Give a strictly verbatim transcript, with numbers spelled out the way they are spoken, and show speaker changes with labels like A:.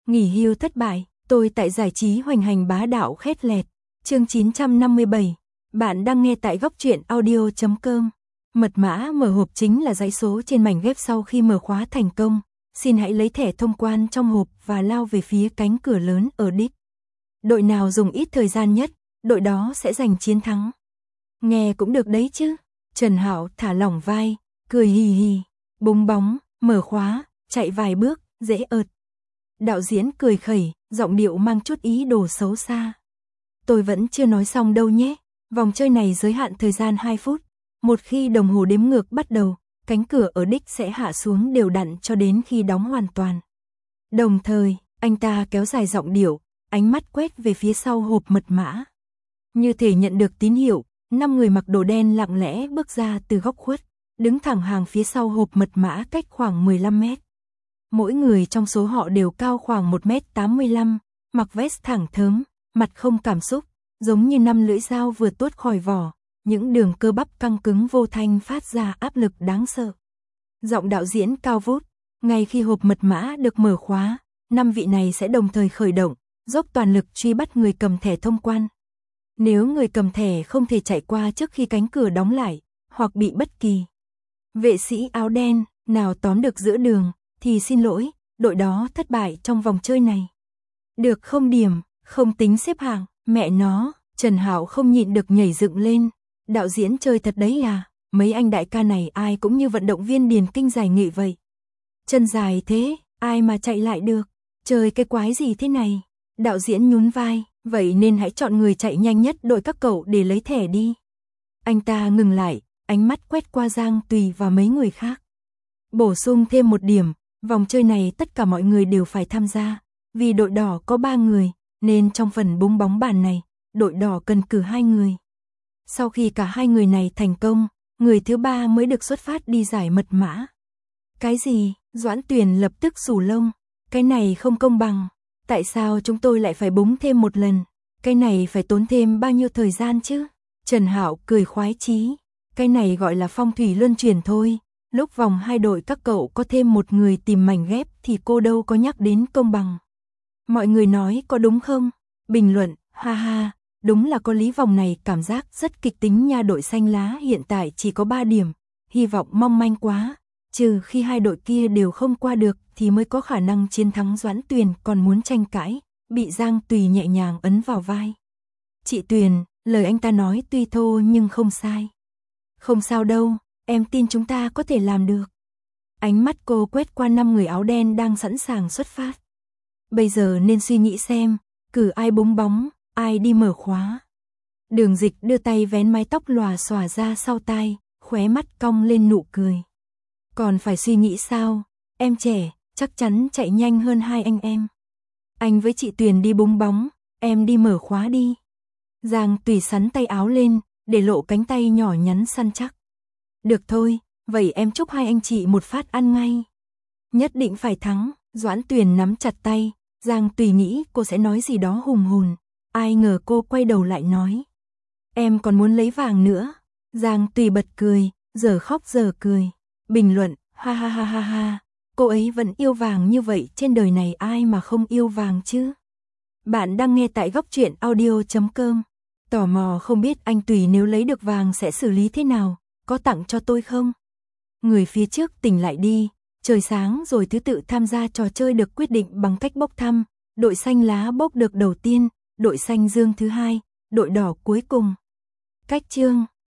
A: Nghỉ hưu thất bại, tôi tại giải trí hoành hành bá đạo khét lẹt. Chương chín trăm năm mươi bảy. Bạn đang nghe tại góc truyện audio chấm com. Mật mã mở hộp chính là dãy số trên mảnh ghép sau khi mở khóa thành công. Xin hãy lấy thẻ thông quan trong hộp và lao về phía cánh cửa lớn ở đích. Đội nào dùng ít thời gian nhất, đội đó sẽ giành chiến thắng. Nghe cũng được đấy chứ. Trần Hạo thả lỏng vai, cười hì hì, búng bóng, mở khóa, chạy vài bước, dễ ợt. Đạo diễn cười khẩy, giọng điệu mang chút ý đồ xấu xa. Tôi vẫn chưa nói xong đâu nhé. Vòng chơi này giới hạn thời gian hai phút. Một khi đồng hồ đếm ngược bắt đầu, cánh cửa ở đích sẽ hạ xuống đều đặn cho đến khi đóng hoàn toàn. Đồng thời, anh ta kéo dài giọng điệu, ánh mắt quét về phía sau hộp mật mã. Như thể nhận được tín hiệu, năm người mặc đồ đen lặng lẽ bước ra từ góc khuất, đứng thẳng hàng phía sau hộp mật mã cách khoảng mười lăm mét. Mỗi người trong số họ đều cao khoảng một mét tám mươi lăm, mặc vest thẳng thớm, mặt không cảm xúc, giống như năm lưỡi dao vừa tuốt khỏi vỏ, những đường cơ bắp căng cứng vô thanh phát ra áp lực đáng sợ. Giọng đạo diễn cao vút, ngay khi hộp mật mã được mở khóa, năm vị này sẽ đồng thời khởi động, dốc toàn lực truy bắt người cầm thẻ thông quan. Nếu người cầm thẻ không thể chạy qua trước khi cánh cửa đóng lại, hoặc bị bất kỳ vệ sĩ áo đen nào tóm được giữa đường, thì xin lỗi, đội đó thất bại trong vòng chơi này. Được không điểm, không tính xếp hạng, mẹ nó, Trần Hạo không nhịn được nhảy dựng lên. Đạo diễn chơi thật đấy à, mấy anh đại ca này ai cũng như vận động viên điền kinh giải nghị vậy. Chân dài thế, ai mà chạy lại được, chơi cái quái gì thế này. Đạo diễn nhún vai, vậy nên hãy chọn người chạy nhanh nhất đội các cậu để lấy thẻ đi. Anh ta ngừng lại, ánh mắt quét qua Giang Tùy và mấy người khác. Bổ sung thêm một điểm, vòng chơi này tất cả mọi người đều phải tham gia, vì đội đỏ có ba người, nên trong phần búng bóng bàn này, đội đỏ cần cử hai người. Sau khi cả hai người này thành công, người thứ ba mới được xuất phát đi giải mật mã. Cái gì? Doãn Tuyền lập tức xù lông, cái này không công bằng, tại sao chúng tôi lại phải búng thêm một lần, cái này phải tốn thêm bao nhiêu thời gian chứ? Trần Hạo cười khoái chí, cái này gọi là phong thủy luân chuyển thôi. Lúc vòng hai đội các cậu có thêm một người tìm mảnh ghép thì cô đâu có nhắc đến công bằng. Mọi người nói có đúng không? Bình luận, ha ha, đúng là có lý, vòng này cảm giác rất kịch tính nha. Đội xanh lá hiện tại chỉ có ba điểm, hy vọng mong manh quá, trừ khi hai đội kia đều không qua được thì mới có khả năng chiến thắng. Doãn Tuyền còn muốn tranh cãi, bị Giang Tùy nhẹ nhàng ấn vào vai. Chị Tuyền, lời anh ta nói tuy thô nhưng không sai. Không sao đâu. Em tin chúng ta có thể làm được. Ánh mắt cô quét qua năm người áo đen đang sẵn sàng xuất phát. Bây giờ nên suy nghĩ xem, cử ai búng bóng, ai đi mở khóa. Đường Dịch đưa tay vén mái tóc lòa xòa ra sau tai, khóe mắt cong lên nụ cười. Còn phải suy nghĩ sao? Em trẻ, chắc chắn chạy nhanh hơn hai anh em. Anh với chị Tuyền đi búng bóng, em đi mở khóa đi. Giang Tùy sắn tay áo lên, để lộ cánh tay nhỏ nhắn săn chắc. Được thôi, vậy em chúc hai anh chị một phát ăn ngay. Nhất định phải thắng. Doãn Tuyền nắm chặt tay, Giang Tùy nghĩ cô sẽ nói gì đó hùng hồn, ai ngờ cô quay đầu lại nói. Em còn muốn lấy vàng nữa. Giang Tùy bật cười, giờ khóc giờ cười. Bình luận, ha ha ha ha ha, cô ấy vẫn yêu vàng như vậy, trên đời này ai mà không yêu vàng chứ. Bạn đang nghe tại góc truyện audio chấm com. Tò mò không biết anh Tùy nếu lấy được vàng sẽ xử lý thế nào, có tặng cho tôi không? Người phía trước tỉnh lại đi, trời sáng rồi thứ tự tham gia trò chơi được quyết định bằng cách bốc thăm, đội xanh lá bốc được đầu tiên, đội xanh dương thứ hai, đội đỏ cuối cùng. Cách chương